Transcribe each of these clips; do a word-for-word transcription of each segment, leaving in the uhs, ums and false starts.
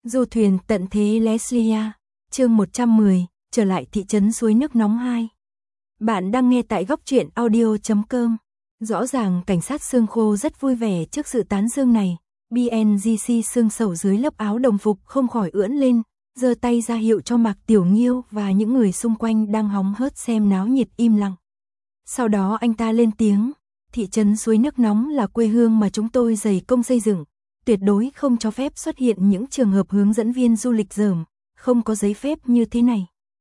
Du thuyền tận thế Leslia, chương một trăm mười, trở lại thị trấn suối nước nóng hai. Bạn đang nghe tại góc truyện audio chấm com. Rõ ràng cảnh sát xương khô rất vui vẻ trước sự tán dương này. bê en giê xê xương sầu dưới lớp áo đồng phục không khỏi ưỡn lên, giơ tay ra hiệu cho Mạc Tiểu Nghiêu và những người xung quanh đang hóng hớt xem náo nhiệt im lặng. Sau đó anh ta lên tiếng, thị trấn suối nước nóng là quê hương mà chúng tôi dày công xây dựng. Tuyệt đối không cho phép xuất hiện những trường hợp hướng dẫn viên du lịch dởm, không có giấy phép như thế này.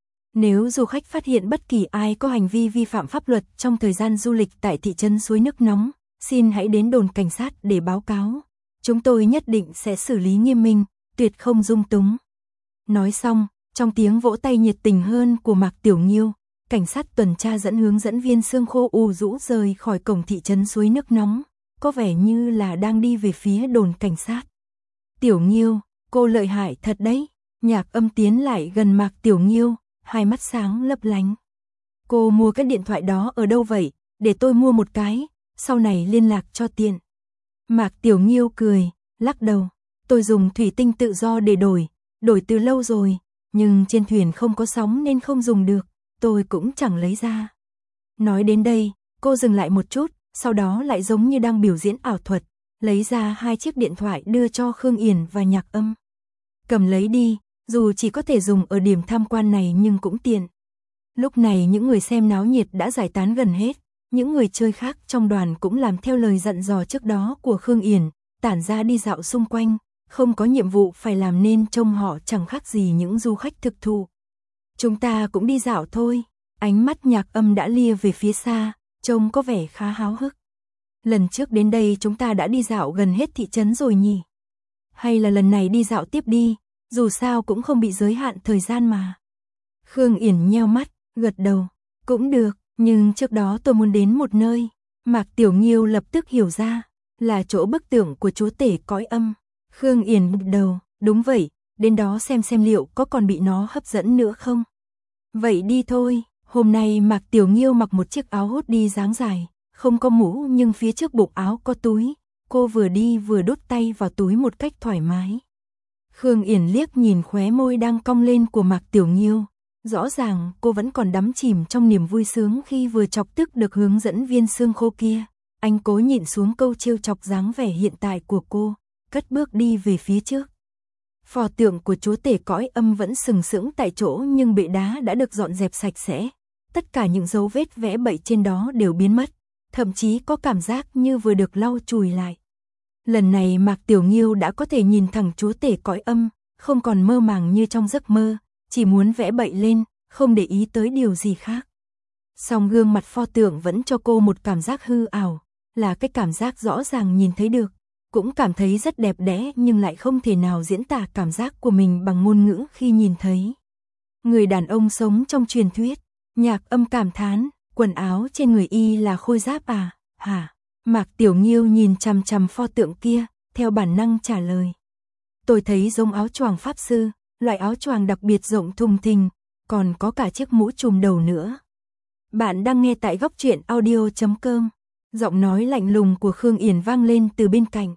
Nếu du khách phát hiện bất kỳ ai có hành vi vi phạm pháp luật trong thời gian du lịch tại thị trấn suối nước nóng, xin hãy đến đồn cảnh sát để báo cáo. Chúng tôi nhất định sẽ xử lý nghiêm minh, tuyệt không dung túng. Nói xong, trong tiếng vỗ tay nhiệt tình hơn của Mạc Tiểu Nghiêu, cảnh sát tuần tra dẫn hướng dẫn viên xương khô u rũ rời khỏi cổng thị trấn suối nước nóng, có vẻ như là đang đi về phía đồn cảnh sát. Tiểu Nghiêu, cô lợi hại thật đấy. Nhạc Âm tiến lại gần Mạc Tiểu Nghiêu, hai mắt sáng lấp lánh. Cô mua cái điện thoại đó ở đâu vậy? Để tôi mua một cái, sau này liên lạc cho tiện. Mạc Tiểu Nghiêu cười, lắc đầu. Tôi dùng thủy tinh tự do để đổi, đổi từ lâu rồi, nhưng trên thuyền không có sóng nên không dùng được, tôi cũng chẳng lấy ra. Nói đến đây, cô dừng lại một chút, sau đó lại giống như đang biểu diễn ảo thuật, lấy ra hai chiếc điện thoại đưa cho Khương Yển và Nhạc Âm. Cầm lấy đi, dù chỉ có thể dùng ở điểm tham quan này nhưng cũng tiện. Lúc này những người xem náo nhiệt đã giải tán gần hết, những người chơi khác trong đoàn cũng làm theo lời dặn dò trước đó của Khương Yển, tản ra đi dạo xung quanh, không có nhiệm vụ phải làm nên trông họ chẳng khác gì những du khách thực thụ. Chúng ta cũng đi dạo thôi, ánh mắt Nhạc Âm đã lia về phía xa, trông có vẻ khá háo hức. Lần trước đến đây chúng ta đã đi dạo gần hết thị trấn rồi nhỉ? Hay là lần này đi dạo tiếp đi, dù sao cũng không bị giới hạn thời gian mà. Khương Yển nheo mắt, gật đầu, cũng được, nhưng trước đó tôi muốn đến một nơi. Mạc Tiểu Nghiêu lập tức hiểu ra, là chỗ bức tượng của chúa tể cõi âm. Khương Yển gật đầu, đúng vậy, đến đó xem xem liệu có còn bị nó hấp dẫn nữa không. Vậy đi thôi. Hôm nay Mạc Tiểu Nghiêu mặc một chiếc áo hốt đi dáng dài, không có mũ nhưng phía trước bụng áo có túi, cô vừa đi vừa đút tay vào túi một cách thoải mái. Khương Yển liếc nhìn khóe môi đang cong lên của Mạc Tiểu Nghiêu, rõ ràng cô vẫn còn đắm chìm trong niềm vui sướng khi vừa chọc tức được hướng dẫn viên xương khô kia. Anh cố nhịn xuống câu trêu chọc dáng vẻ hiện tại của cô, cất bước đi về phía trước. Pho tượng của chúa tể cõi âm vẫn sừng sững tại chỗ nhưng bệ đá đã được dọn dẹp sạch sẽ. Tất cả những dấu vết vẽ bậy trên đó đều biến mất, thậm chí có cảm giác như vừa được lau chùi lại. Lần này Mạc Tiểu Nghiêu đã có thể nhìn thẳng chúa tể cõi âm, không còn mơ màng như trong giấc mơ, chỉ muốn vẽ bậy lên, không để ý tới điều gì khác. Song gương mặt pho tượng vẫn cho cô một cảm giác hư ảo, là cái cảm giác rõ ràng nhìn thấy được, cũng cảm thấy rất đẹp đẽ nhưng lại không thể nào diễn tả cảm giác của mình bằng ngôn ngữ khi nhìn thấy. Người đàn ông sống trong truyền thuyết. Nhạc Âm cảm thán, quần áo trên người y là khôi giáp à, hả? Mạc Tiểu Nghiêu nhìn chằm chằm pho tượng kia, theo bản năng trả lời. Tôi thấy giống áo choàng pháp sư, loại áo choàng đặc biệt rộng thùng thình, còn có cả chiếc mũ trùm đầu nữa. Bạn đang nghe tại góc truyện audio chấm com, giọng nói lạnh lùng của Khương Yển vang lên từ bên cạnh.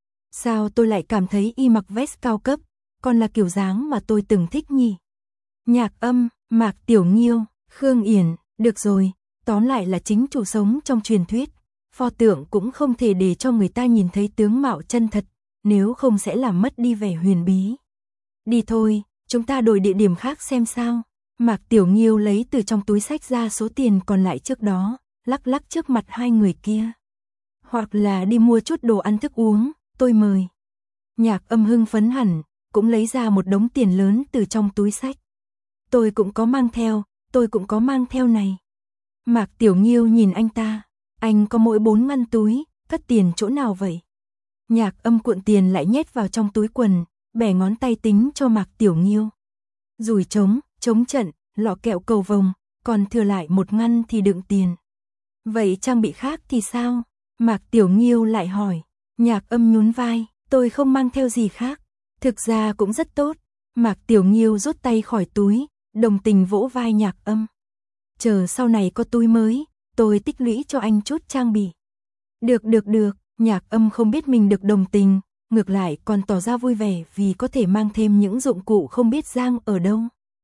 Sao tôi lại cảm thấy y mặc vest cao cấp, còn là kiểu dáng mà tôi từng thích nhỉ? Nhạc Âm, Mạc Tiểu Nghiêu, Khương Yển, được rồi, tóm lại là chính chủ sống trong truyền thuyết. Pho tượng cũng không thể để cho người ta nhìn thấy tướng mạo chân thật, nếu không sẽ làm mất đi vẻ huyền bí. Đi thôi, chúng ta đổi địa điểm khác xem sao. Mạc Tiểu Nghiêu lấy từ trong túi xách ra số tiền còn lại trước đó, lắc lắc trước mặt hai người kia. Hoặc là đi mua chút đồ ăn thức uống, tôi mời. Nhạc Âm hưng phấn hẳn, cũng lấy ra một đống tiền lớn từ trong túi xách. Tôi cũng có mang theo. Tôi cũng có mang theo này. Mạc Tiểu Nghiêu nhìn anh ta, anh có mỗi bốn ngăn túi, cất tiền chỗ nào vậy? Nhạc Âm cuộn tiền lại nhét vào trong túi quần, bẻ ngón tay tính cho Mạc Tiểu Nghiêu. Rủi trống, trống trận, lọ kẹo cầu vồng, còn thừa lại một ngăn thì đựng tiền. Vậy trang bị khác thì sao? Mạc Tiểu Nghiêu lại hỏi. Nhạc Âm nhún vai, tôi không mang theo gì khác. Thực ra cũng rất tốt. Mạc Tiểu Nghiêu rút tay khỏi túi, đồng tình vỗ vai Nhạc Âm. Chờ sau này có túi mới, tôi tích lũy cho anh chút trang bị. Được được được, Nhạc Âm không biết mình được đồng tình, ngược lại còn tỏ ra vui vẻ vì có thể mang thêm những dụng cụ không biết giang ở đâu.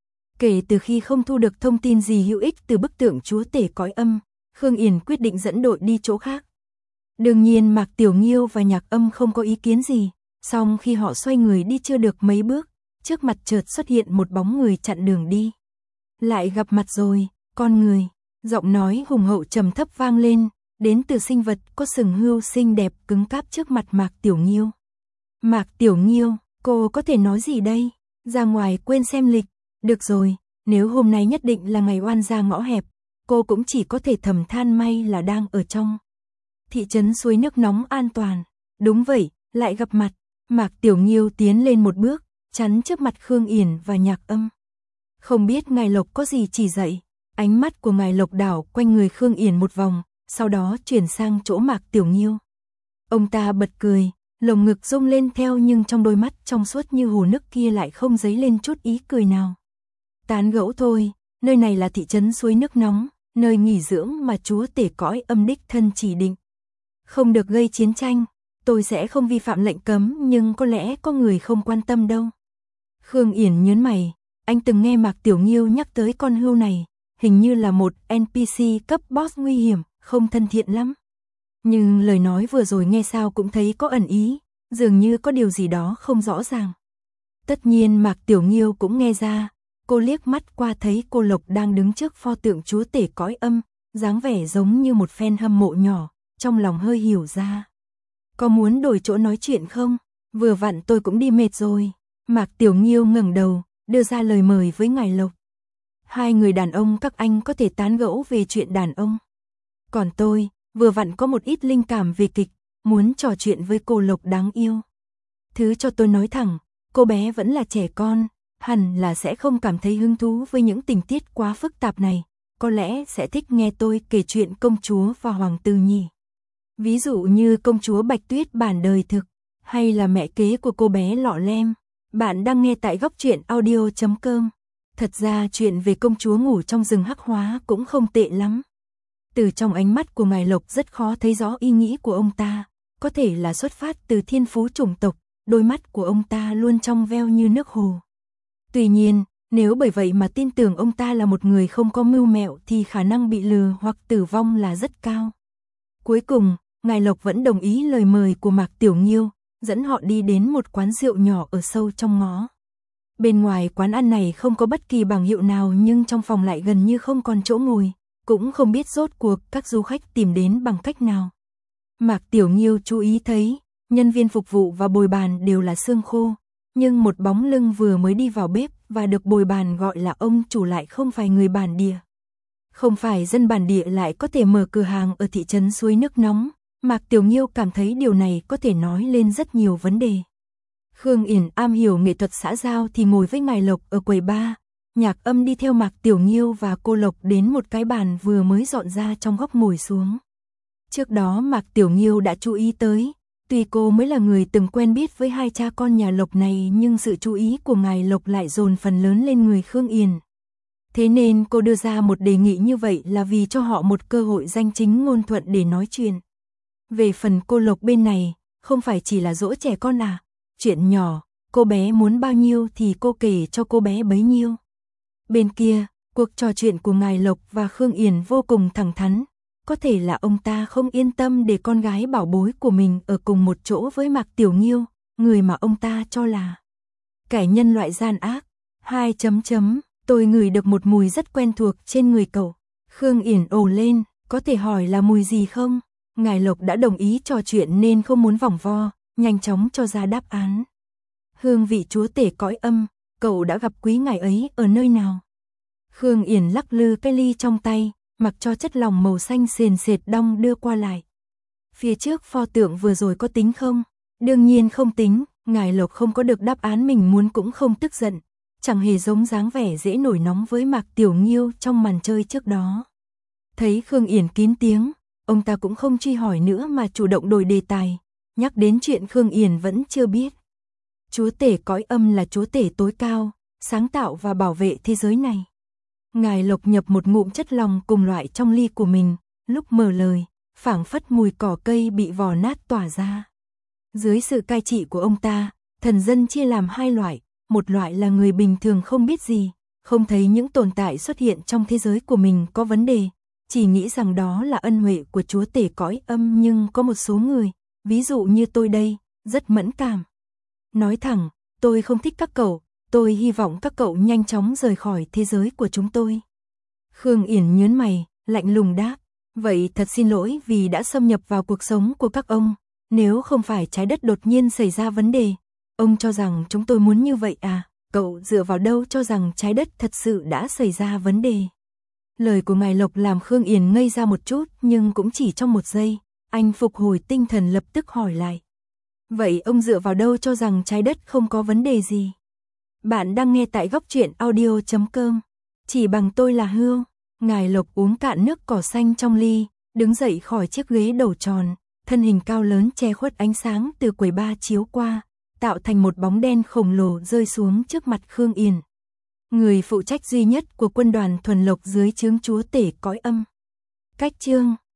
Kể từ khi không thu được thông tin gì hữu ích từ bức tượng chúa tể cõi âm, Khương Yển quyết định dẫn đội đi chỗ khác. Đương nhiên Mạc Tiểu Nghiêu và Nhạc Âm không có ý kiến gì, song khi họ xoay người đi chưa được mấy bước, trước mặt chợt xuất hiện một bóng người chặn đường đi. Lại gặp mặt rồi, con người, giọng nói hùng hậu trầm thấp vang lên, đến từ sinh vật có sừng hươu xinh đẹp cứng cáp trước mặt Mạc Tiểu Nghiêu. Mạc Tiểu Nghiêu, cô có thể nói gì đây? Ra ngoài quên xem lịch. Được rồi, nếu hôm nay nhất định là ngày oan gia ngõ hẹp, cô cũng chỉ có thể thầm than may là đang ở trong thị trấn suối nước nóng an toàn. Đúng vậy, lại gặp mặt. Mạc Tiểu Nghiêu tiến lên một bước, chắn trước mặt Khương Yển và Nhạc Âm. Không biết ngài Lộc có gì chỉ dạy. Ánh mắt của ngài Lộc đảo quanh người Khương Yển một vòng, sau đó chuyển sang chỗ Mạc Tiểu Nghiêu. Ông ta bật cười, lồng ngực rung lên theo, nhưng trong đôi mắt trong suốt như hồ nước kia lại không dấy lên chút ý cười nào. Tán gẫu thôi, nơi này là thị trấn suối nước nóng, nơi nghỉ dưỡng mà chúa tể cõi âm đích thân chỉ định. Không được gây chiến tranh, tôi sẽ không vi phạm lệnh cấm, nhưng có lẽ có người không quan tâm đâu. Khương Yển nhớn mày, anh từng nghe Mạc Tiểu Nghiêu nhắc tới con hươu này, hình như là một en pê xê cấp boss nguy hiểm, không thân thiện lắm. Nhưng lời nói vừa rồi nghe sao cũng thấy có ẩn ý, dường như có điều gì đó không rõ ràng. Tất nhiên Mạc Tiểu Nghiêu cũng nghe ra, cô liếc mắt qua thấy cô Lộc đang đứng trước pho tượng chúa tể cõi âm, dáng vẻ giống như một fan hâm mộ nhỏ, trong lòng hơi hiểu ra. Có muốn đổi chỗ nói chuyện không? Vừa vặn tôi cũng đi mệt rồi. Mạc Tiểu Nghiêu ngẩng đầu, đưa ra lời mời với ngài Lộc. Hai người đàn ông các anh có thể tán gẫu về chuyện đàn ông. Còn tôi, vừa vặn có một ít linh cảm về kịch, muốn trò chuyện với cô Lộc đáng yêu. Thứ cho tôi nói thẳng, cô bé vẫn là trẻ con, hẳn là sẽ không cảm thấy hứng thú với những tình tiết quá phức tạp này, có lẽ sẽ thích nghe tôi kể chuyện công chúa và hoàng tử nhỉ. Ví dụ như công chúa Bạch Tuyết bản đời thực, hay là mẹ kế của cô bé Lọ Lem. Bạn đang nghe tại góc truyện audio chấm com. Thật ra chuyện về công chúa ngủ trong rừng hắc hóa cũng không tệ lắm. Từ trong ánh mắt của ngài Lộc rất khó thấy rõ ý nghĩ của ông ta, có thể là xuất phát từ thiên phú chủng tộc, đôi mắt của ông ta luôn trong veo như nước hồ. Tuy nhiên, nếu bởi vậy mà tin tưởng ông ta là một người không có mưu mẹo thì khả năng bị lừa hoặc tử vong là rất cao. Cuối cùng, ngài Lộc vẫn đồng ý lời mời của Mạc Tiểu Nghiêu, dẫn họ đi đến một quán rượu nhỏ ở sâu trong ngõ. Bên ngoài quán ăn này không có bất kỳ bảng hiệu nào, nhưng trong phòng lại gần như không còn chỗ ngồi, cũng không biết rốt cuộc các du khách tìm đến bằng cách nào. Mạc Tiểu Nghiêu chú ý thấy, nhân viên phục vụ và bồi bàn đều là xương khô, nhưng một bóng lưng vừa mới đi vào bếp và được bồi bàn gọi là ông chủ lại không phải người bản địa. Không phải dân bản địa lại có thể mở cửa hàng ở thị trấn suối nước nóng. Mạc Tiểu Nghiêu cảm thấy điều này có thể nói lên rất nhiều vấn đề. Khương Yển am hiểu nghệ thuật xã giao thì ngồi với ngài Lộc ở quầy bar, Nhạc Âm đi theo Mạc Tiểu Nghiêu và cô Lộc đến một cái bàn vừa mới dọn ra trong góc ngồi xuống. Trước đó Mạc Tiểu Nghiêu đã chú ý tới, tuy cô mới là người từng quen biết với hai cha con nhà Lộc này, nhưng sự chú ý của ngài Lộc lại dồn phần lớn lên người Khương Yển. Thế nên cô đưa ra một đề nghị như vậy là vì cho họ một cơ hội danh chính ngôn thuận để nói chuyện. Về phần cô Lộc bên này, không phải chỉ là dỗ trẻ con à, chuyện nhỏ, cô bé muốn bao nhiêu thì cô kể cho cô bé bấy nhiêu. Bên kia, cuộc trò chuyện của ngài Lộc và Khương Yển vô cùng thẳng thắn, có thể là ông ta không yên tâm để con gái bảo bối của mình ở cùng một chỗ với Mạc Tiểu Nghiêu, người mà ông ta cho là kẻ nhân loại gian ác. Hai chấm chấm, tôi ngửi được một mùi rất quen thuộc trên người cậu. Khương Yển ồ lên, có thể hỏi là mùi gì không? Ngài Lộc đã đồng ý trò chuyện nên không muốn vòng vo, nhanh chóng cho ra đáp án. Hương vị chúa tể cõi âm, cậu đã gặp quý ngài ấy ở nơi nào? Khương Yển lắc lư cái ly trong tay, mặc cho chất lỏng màu xanh sền sệt đong đưa qua lại. Phía trước pho tượng vừa rồi có tính không? Đương nhiên không tính, ngài Lộc không có được đáp án mình muốn cũng không tức giận, chẳng hề giống dáng vẻ dễ nổi nóng với Mạc Tiểu Nghiêu trong màn chơi trước đó. Thấy Khương Yển kín tiếng, ông ta cũng không truy hỏi nữa mà chủ động đổi đề tài, nhắc đến chuyện Khương Yển vẫn chưa biết. Chúa tể cõi âm là chúa tể tối cao, sáng tạo và bảo vệ thế giới này. Ngài Lộc nhập một ngụm chất lòng cùng loại trong ly của mình, lúc mở lời, phảng phất mùi cỏ cây bị vò nát tỏa ra. Dưới sự cai trị của ông ta, thần dân chia làm hai loại, một loại là người bình thường không biết gì, không thấy những tồn tại xuất hiện trong thế giới của mình có vấn đề, chỉ nghĩ rằng đó là ân huệ của chúa tể cõi âm, nhưng có một số người, ví dụ như tôi đây, rất mẫn cảm. Nói thẳng, tôi không thích các cậu, tôi hy vọng các cậu nhanh chóng rời khỏi thế giới của chúng tôi. Khương Yển nhớn mày, lạnh lùng đáp, vậy thật xin lỗi vì đã xâm nhập vào cuộc sống của các ông, nếu không phải trái đất đột nhiên xảy ra vấn đề, ông cho rằng chúng tôi muốn như vậy à, cậu dựa vào đâu cho rằng trái đất thật sự đã xảy ra vấn đề. Lời của Ngài Lộc làm Khương Yển ngây ra một chút, nhưng cũng chỉ trong một giây, anh phục hồi tinh thần lập tức hỏi lại. Vậy ông dựa vào đâu cho rằng trái đất không có vấn đề gì? Bạn đang nghe tại góc truyện audio chấm com. Chỉ bằng tôi là Hươu. Ngài Lộc uống cạn nước cỏ xanh trong ly, đứng dậy khỏi chiếc ghế đầu tròn, thân hình cao lớn che khuất ánh sáng từ quầy bar chiếu qua, tạo thành một bóng đen khổng lồ rơi xuống trước mặt Khương Yển. Người phụ trách duy nhất của quân đoàn thuần lộc dưới trướng chúa tể cõi âm. Cách chương